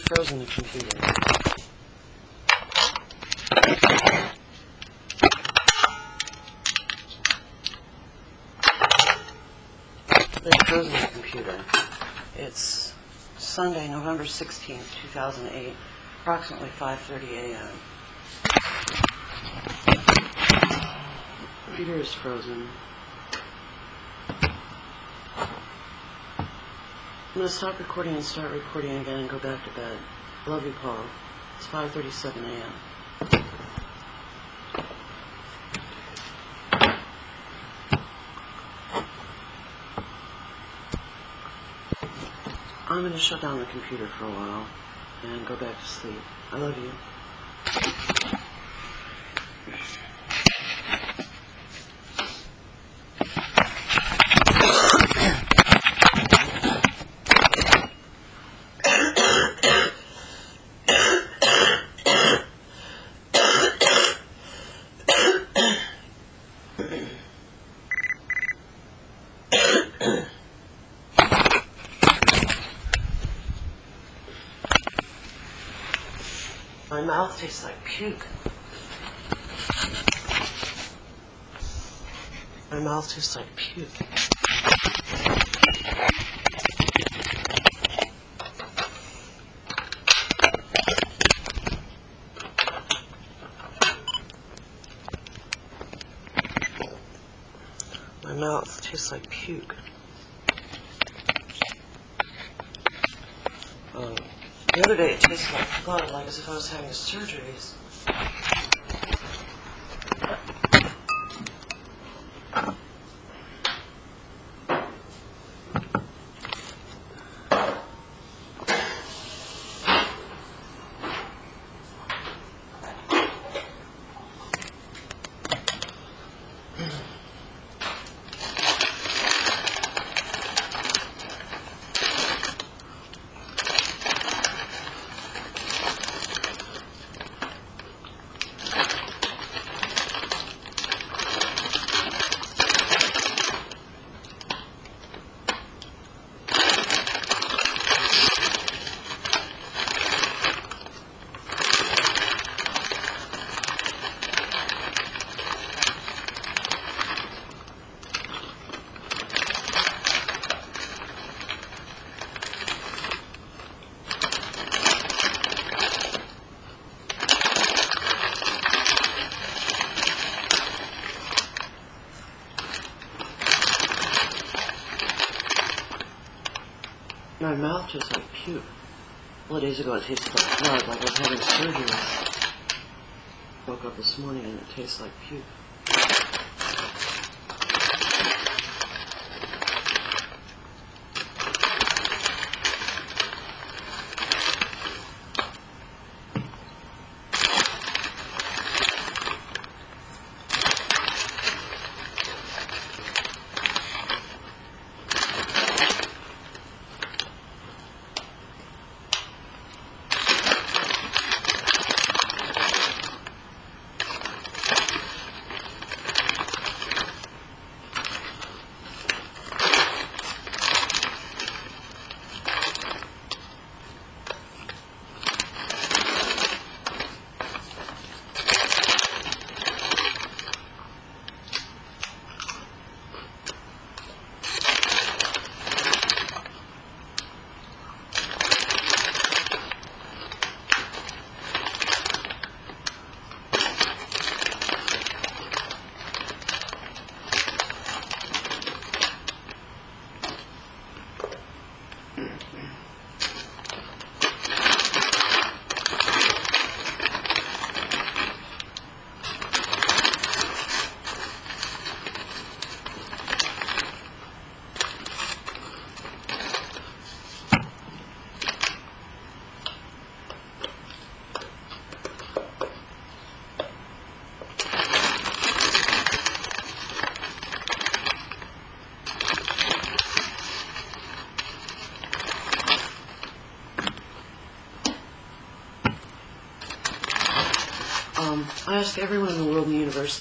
frozen the computer. They've frozen the computer. It's Sunday, November 16th, 2008, approximately 5:30 a.m. Computer is frozen. I'm going to stop recording and start recording again and go back to bed. Love you, Paul. It's 5:37 a.m. I'm going to shut down the computer for a while and go back to sleep. I love you. My mouth tastes like puke. My mouth tastes like puke. My mouth tastes like puke. The other day it tasted like blood, like as if I was having surgeries. My mouth tastes like puke. A couple of days ago it tasted like blood, like I was having surgery. Woke up this morning and it tastes like puke. I ask everyone in the world and the universe